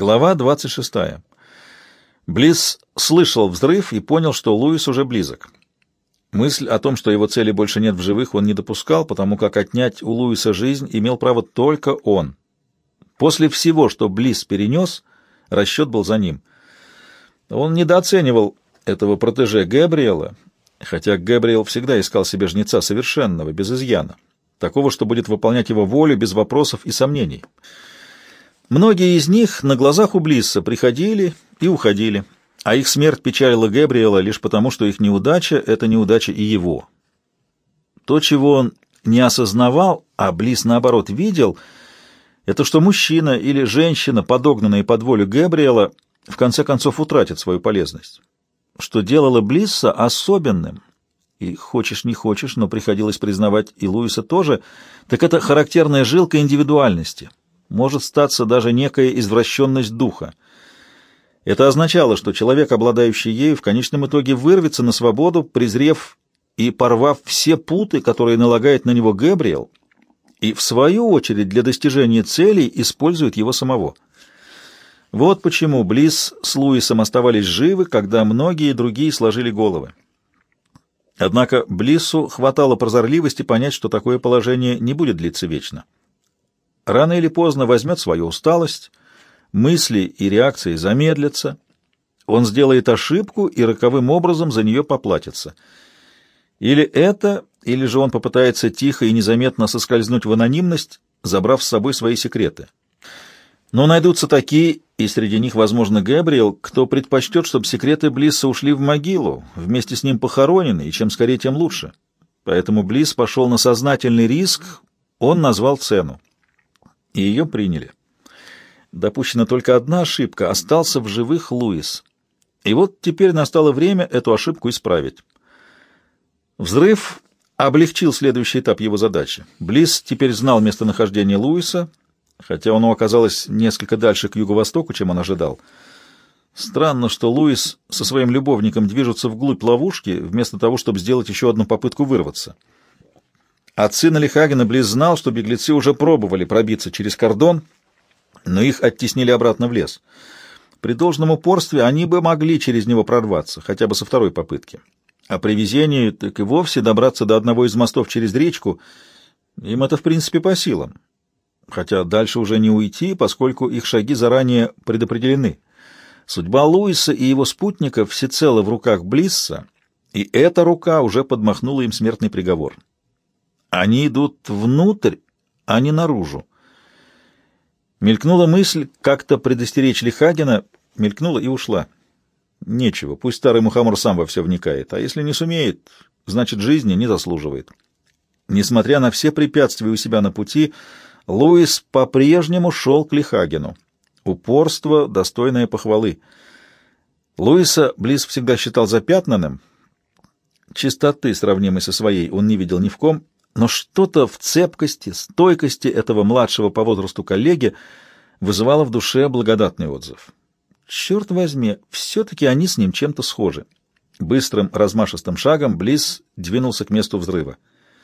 Глава 26. Блисс слышал взрыв и понял, что Луис уже близок. Мысль о том, что его цели больше нет в живых, он не допускал, потому как отнять у Луиса жизнь имел право только он. После всего, что Блисс перенес, расчет был за ним. Он недооценивал этого протеже Гэбриэла, хотя Гэбриэл всегда искал себе жнеца совершенного, без изъяна, такого, что будет выполнять его волю без вопросов и сомнений. Многие из них на глазах у Блисса приходили и уходили, а их смерть печалила Гэбриэла лишь потому, что их неудача — это неудача и его. То, чего он не осознавал, а Блисс, наоборот, видел, это что мужчина или женщина, подогнанные под волю Гэбриэла, в конце концов утратят свою полезность. Что делало Блисса особенным, и хочешь не хочешь, но приходилось признавать и Луиса тоже, так это характерная жилка индивидуальности. Может статься даже некая извращенность духа. Это означало, что человек, обладающий ею, в конечном итоге вырвется на свободу, презрев и порвав все путы, которые налагает на него Гэбриэл, и, в свою очередь, для достижения целей использует его самого. Вот почему Блисс с Луисом оставались живы, когда многие другие сложили головы. Однако Блиссу хватало прозорливости понять, что такое положение не будет длиться вечно. Рано или поздно возьмет свою усталость, мысли и реакции замедлятся, он сделает ошибку и роковым образом за нее поплатится. Или это, или же он попытается тихо и незаметно соскользнуть в анонимность, забрав с собой свои секреты. Но найдутся такие, и среди них, возможно, Гэбриэл, кто предпочтет, чтобы секреты Блисса ушли в могилу, вместе с ним похоронены, и чем скорее, тем лучше. Поэтому Блисс пошел на сознательный риск, он назвал цену. И ее приняли. Допущена только одна ошибка — остался в живых Луис. И вот теперь настало время эту ошибку исправить. Взрыв облегчил следующий этап его задачи. Блисс теперь знал местонахождение Луиса, хотя оно оказалось несколько дальше к юго-востоку, чем он ожидал. Странно, что Луис со своим любовником движутся вглубь ловушки, вместо того, чтобы сделать еще одну попытку вырваться. От сына Лихагена Блисс знал, что беглецы уже пробовали пробиться через кордон, но их оттеснили обратно в лес. При должном упорстве они бы могли через него прорваться, хотя бы со второй попытки. А при везении так и вовсе добраться до одного из мостов через речку им это в принципе по силам. Хотя дальше уже не уйти, поскольку их шаги заранее предопределены. Судьба Луиса и его спутников всецело в руках Блисса, и эта рука уже подмахнула им смертный приговор. Они идут внутрь, а не наружу. Мелькнула мысль как-то предостеречь Лихагена, мелькнула и ушла. Нечего, пусть старый мухомор сам во все вникает, а если не сумеет, значит, жизни не заслуживает. Несмотря на все препятствия у себя на пути, Луис по-прежнему шел к Лихагену. Упорство, достойное похвалы. Луиса Блисс всегда считал запятнанным. Чистоты, сравнимой со своей, он не видел ни в ком, но что-то в цепкости, стойкости этого младшего по возрасту коллеги вызывало в душе благодатный отзыв. Черт возьми, все-таки они с ним чем-то схожи. Быстрым размашистым шагом Блисс двинулся к месту взрыва.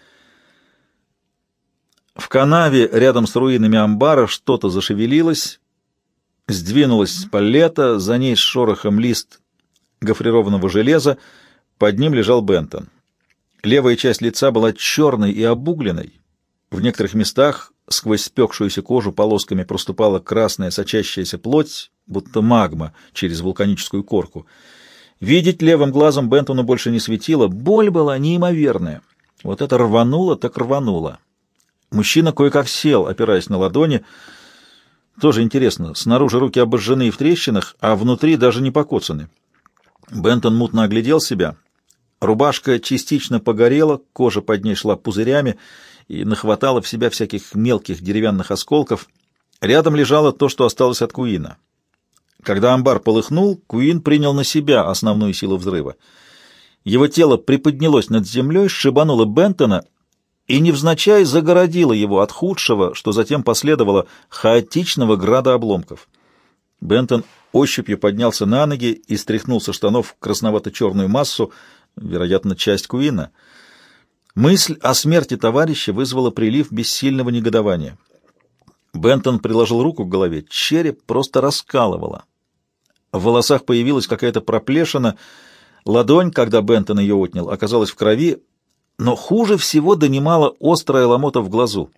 В канаве рядом с руинами амбара что-то зашевелилось, сдвинулась паллета, за ней с шорохом лист гофрированного железа, под ним лежал Бентон. Левая часть лица была черной и обугленной. В некоторых местах сквозь спекшуюся кожу полосками проступала красная сочащаяся плоть, будто магма через вулканическую корку. Видеть левым глазом Бентону больше не светило, боль была неимоверная. Вот это рвануло так рвануло. Мужчина кое-как сел, опираясь на ладони. Тоже интересно, снаружи руки обожжены и в трещинах, а внутри даже не покоцаны. Бентон мутно оглядел себя. Рубашка частично погорела, кожа под ней шла пузырями и нахватала в себя всяких мелких деревянных осколков. Рядом лежало то, что осталось от Куина. Когда амбар полыхнул, Куин принял на себя основную силу взрыва. Его тело приподнялось над землей, сшибануло Бентона и невзначай загородило его от худшего, что затем последовало, хаотичного града обломков. Бентон ощупью поднялся на ноги и стряхнул со штанов красновато-черную массу, вероятно, часть Куина. Мысль о смерти товарища вызвала прилив бессильного негодования. Бентон приложил руку к голове, череп просто раскалывало. В волосах появилась какая-то проплешина, ладонь, когда Бентон ее отнял, оказалась в крови, но хуже всего донимала острая ломота в глазу.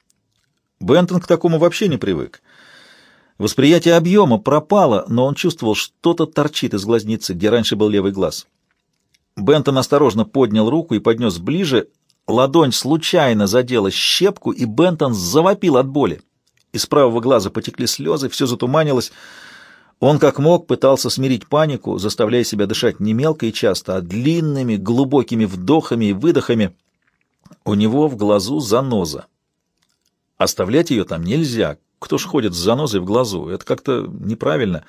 Бентон к такому вообще не привык. Восприятие объема пропало, но он чувствовал, что-то торчит из глазницы, где раньше был левый глаз. Бентон осторожно поднял руку и поднес ближе. Ладонь случайно задела щепку, и Бентон завопил от боли. Из правого глаза потекли слезы, все затуманилось. Он как мог пытался смирить панику, заставляя себя дышать не мелко и часто, а длинными, глубокими вдохами и выдохами. У него в глазу заноза. Оставлять ее там нельзя. Кто ж ходит с занозой в глазу? Это как-то неправильно.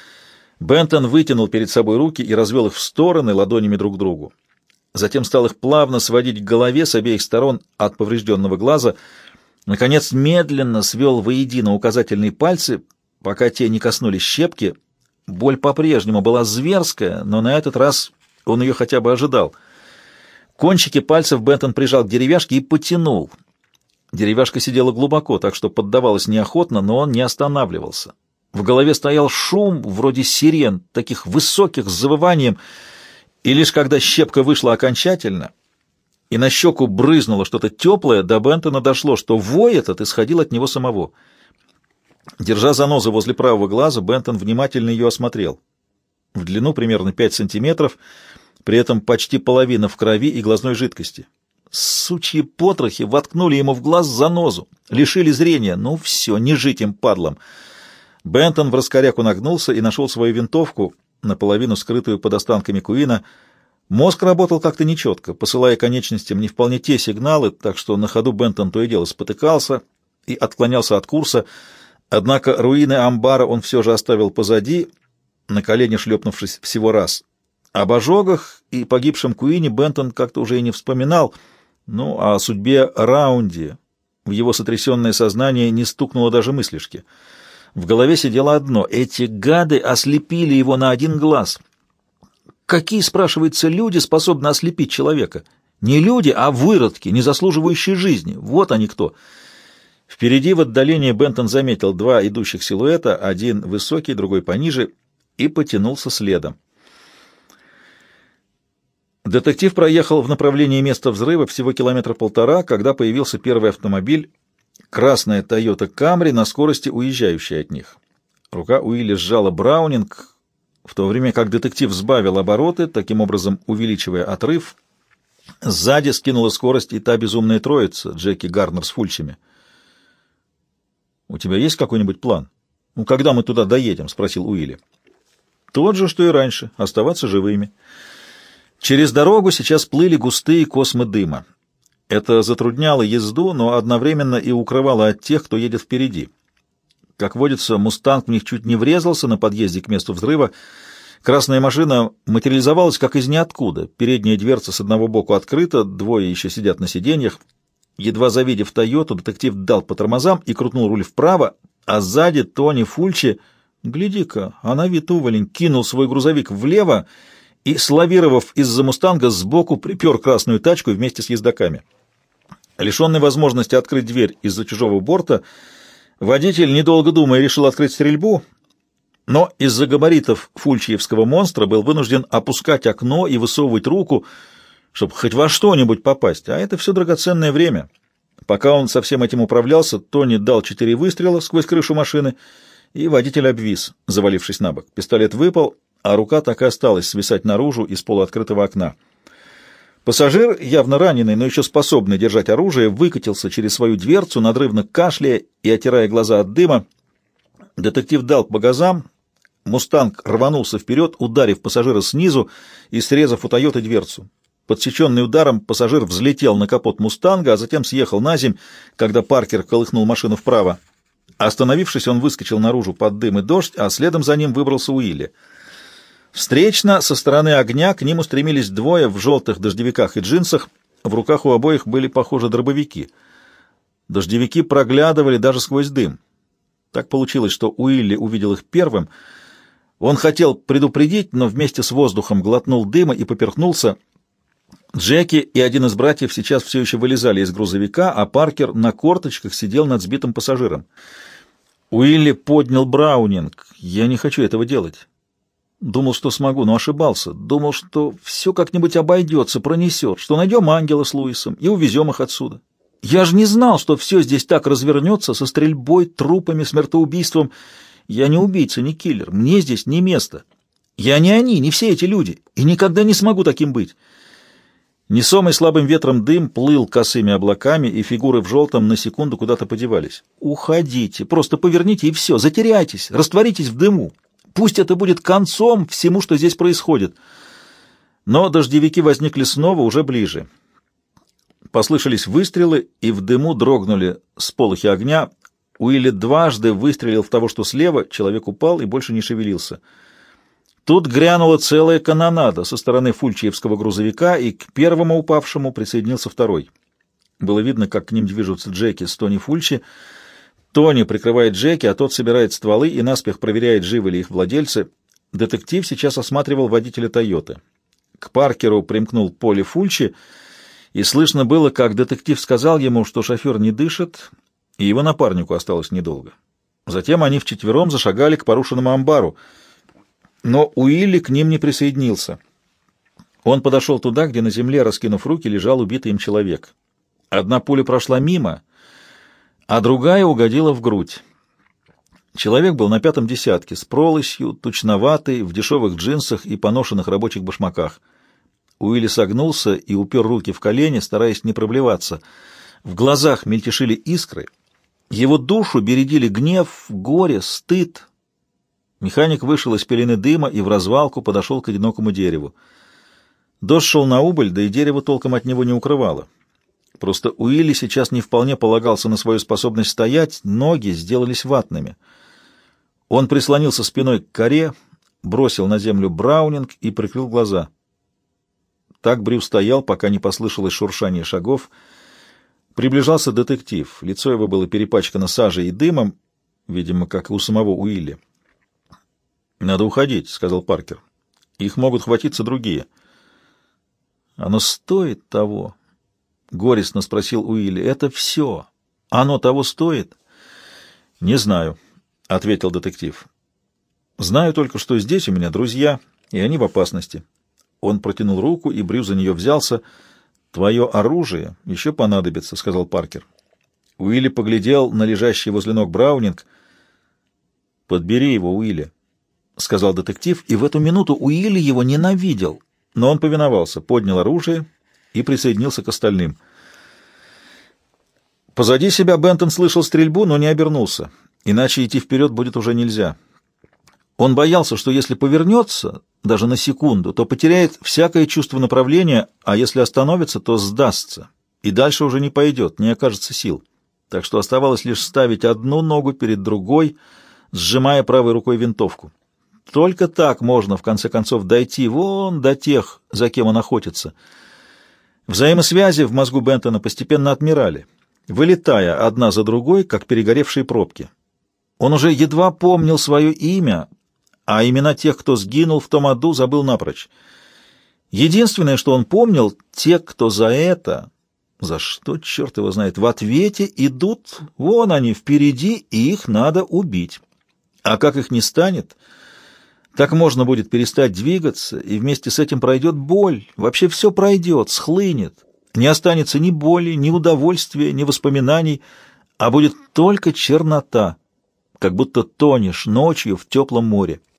Бентон вытянул перед собой руки и развел их в стороны ладонями друг к другу. Затем стал их плавно сводить к голове с обеих сторон от поврежденного глаза. Наконец, медленно свел воедино указательные пальцы, пока те не коснулись щепки. Боль по-прежнему была зверская, но на этот раз он ее хотя бы ожидал. Кончики пальцев Бентон прижал к деревяшке и потянул. Деревяшка сидела глубоко, так что поддавалась неохотно, но он не останавливался. В голове стоял шум, вроде сирен, таких высоких, с завыванием, и лишь когда щепка вышла окончательно, и на щеку брызнуло что-то теплое, до Бентона дошло, что вой этот исходил от него самого. Держа занозу возле правого глаза, Бентон внимательно ее осмотрел. В длину примерно 5 сантиметров, при этом почти половина в крови и глазной жидкости. Сучьи потрохи воткнули ему в глаз занозу, лишили зрения. Ну все, не жить им, падлам. Бентон в раскоряку нагнулся и нашел свою винтовку, наполовину скрытую под останками Куина. Мозг работал как-то нечетко, посылая конечностям не вполне те сигналы, так что на ходу Бентон то и дело спотыкался и отклонялся от курса. Однако руины амбара он все же оставил позади, на колени шлепнувшись всего раз. Об ожогах и погибшем Куине Бентон как-то уже и не вспоминал. Ну, а о судьбе Раунди в его сотрясенное сознание не стукнуло даже мыслишки. В голове сидело одно — эти гады ослепили его на один глаз. Какие, спрашивается, люди способны ослепить человека? Не люди, а выродки, не заслуживающие жизни. Вот они кто. Впереди в отдалении Бентон заметил два идущих силуэта, один высокий, другой пониже, и потянулся следом. Детектив проехал в направлении места взрыва всего 1,5 километра, когда появился первый автомобиль, красная Toyota Camry, на скорости уезжающая от них. Рука Уилли сжала Браунинг, в то время как детектив сбавил обороты, таким образом увеличивая отрыв. Сзади скинула скорость и та безумная троица, Джеки Гарнер с Фульчами. «У тебя есть какой-нибудь план? Ну, когда мы туда доедем?» — спросил Уилли. «Тот же, что и раньше, оставаться живыми». Через дорогу сейчас плыли густые космы дыма. Это затрудняло езду, но одновременно и укрывало от тех, кто едет впереди. Как водится, «Мустанг» в них чуть не врезался на подъезде к месту взрыва. Красная машина материализовалась как из ниоткуда. Передняя дверца с одного боку открыта, двое еще сидят на сиденьях. Едва завидев «Тойоту», детектив дал по тормозам и крутнул руль вправо, а сзади Тони Фульчи, гляди-ка, а на вид уволень, кинул свой грузовик влево и, славировав из-за «Мустанга», сбоку припер красную тачку вместе с ездоками. Лишенный возможности открыть дверь из-за чужого борта, водитель, недолго думая, решил открыть стрельбу, но из-за габаритов фульчиевского монстра был вынужден опускать окно и высовывать руку, чтобы хоть во что-нибудь попасть, а это все драгоценное время. Пока он со всем этим управлялся, Тони дал 4 выстрела сквозь крышу машины, и водитель обвис, завалившись на бок. Пистолет выпал, а рука так и осталась свисать наружу из полуоткрытого окна. Пассажир, явно раненый, но еще способный держать оружие, выкатился через свою дверцу, надрывно кашляя и отирая глаза от дыма. Детектив дал по газам, «Мустанг» рванулся вперед, ударив пассажира снизу и срезав у «Тойоты» дверцу. Подсеченный ударом, пассажир взлетел на капот «Мустанга», а затем съехал на земь, когда Паркер колыхнул машину вправо. Остановившись, он выскочил наружу под дым и дождь, а следом за ним выбрался Уилли. Встречно, со стороны огня, к ним устремились двое в желтых дождевиках и джинсах. В руках у обоих были, похоже, дробовики. Дождевики проглядывали даже сквозь дым. Так получилось, что Уилли увидел их первым. Он хотел предупредить, но вместе с воздухом глотнул дыма и поперхнулся. Джеки и один из братьев сейчас все еще вылезали из грузовика, а Паркер на корточках сидел над сбитым пассажиром. Уилли поднял Браунинг. «Я не хочу этого делать. Думал, что смогу, но ошибался. Думал, что все как-нибудь обойдется, пронесет, что найдем ангела с Луисом и увезем их отсюда. Я же не знал, что все здесь так развернется, со стрельбой, трупами, смертоубийством. Я не убийца, не киллер. Мне здесь не место. Я не они, не все эти люди, и никогда не смогу таким быть». Несомый слабым ветром дым плыл косыми облаками, и фигуры в желтом на секунду куда-то подевались. «Уходите, просто поверните, и все, затеряйтесь, растворитесь в дыму. Пусть это будет концом всему, что здесь происходит». Но дождевики возникли снова, уже ближе. Послышались выстрелы, и в дыму дрогнули сполохи огня. Уилли дважды выстрелил в того, что слева, человек упал и больше не шевелился. Тут грянула целая канонада со стороны фульчиевского грузовика, и к первому упавшему присоединился второй. Было видно, как к ним движутся Джеки с Тони Фульчи. Тони прикрывает Джеки, а тот собирает стволы и наспех проверяет, живы ли их владельцы. Детектив сейчас осматривал водителя «Тойоты». К Паркеру примкнул Поли Фульчи, и слышно было, как детектив сказал ему, что шофер не дышит, и его напарнику осталось недолго. Затем они вчетвером зашагали к порушенному амбару, но Уилли к ним не присоединился. Он подошел туда, где на земле, раскинув руки, лежал убитый им человек. Одна пуля прошла мимо, а другая угодила в грудь. Человек был на 5-м десятке, с пролысью, тучноватый, в дешевых джинсах и поношенных рабочих башмаках. Уилли согнулся и упер руки в колени, стараясь не проблеваться. В глазах мельтешили искры. Его душу бередили гнев, горе, стыд. Механик вышел из пелены дыма и в развалку подошел к одинокому дереву. Дождь шел на убыль, да и дерево толком от него не укрывало. Просто Уилли сейчас не вполне полагался на свою способность стоять, ноги сделались ватными. Он прислонился спиной к коре, бросил на землю Браунинг и прикрыл глаза. Так Брюс стоял, пока не послышалось шуршание шагов. Приближался детектив. Лицо его было перепачкано сажей и дымом, видимо, как и у самого Уилли. «Надо уходить», — сказал Паркер. «Их могут хватиться другие». «Оно стоит того?» — горестно спросил Уилли. «Это все. Оно того стоит?» «Не знаю», — ответил детектив. «Знаю только, что здесь у меня друзья, и они в опасности». Он протянул руку, и Брюс за нее взялся. «Твое оружие еще понадобится», — сказал Паркер. Уилли поглядел на лежащий возле ног Браунинг. «Подбери его, Уилли», — сказал детектив, и в эту минуту Уилли его ненавидел, но он повиновался, поднял оружие и присоединился к остальным. Позади себя Бентон слышал стрельбу, но не обернулся, иначе идти вперед будет уже нельзя. Он боялся, что если повернется, даже на секунду, то потеряет всякое чувство направления, а если остановится, то сдастся, и дальше уже не пойдет, не окажется сил. Так что оставалось лишь ставить одну ногу перед другой, сжимая правой рукой винтовку. Только так можно, в конце концов, дойти вон до тех, за кем он охотится. Взаимосвязи в мозгу Бентона постепенно отмирали, вылетая одна за другой, как перегоревшие пробки. Он уже едва помнил свое имя, а имена тех, кто сгинул в том аду, забыл напрочь. Единственное, что он помнил, те, кто за это, за что, черт его знает, в ответе идут, вон они, впереди, и их надо убить. А как их не станет, так можно будет перестать двигаться, и вместе с этим пройдет боль, вообще все пройдет, схлынет. Не останется ни боли, ни удовольствия, ни воспоминаний, а будет только чернота, как будто тонешь ночью в теплом море.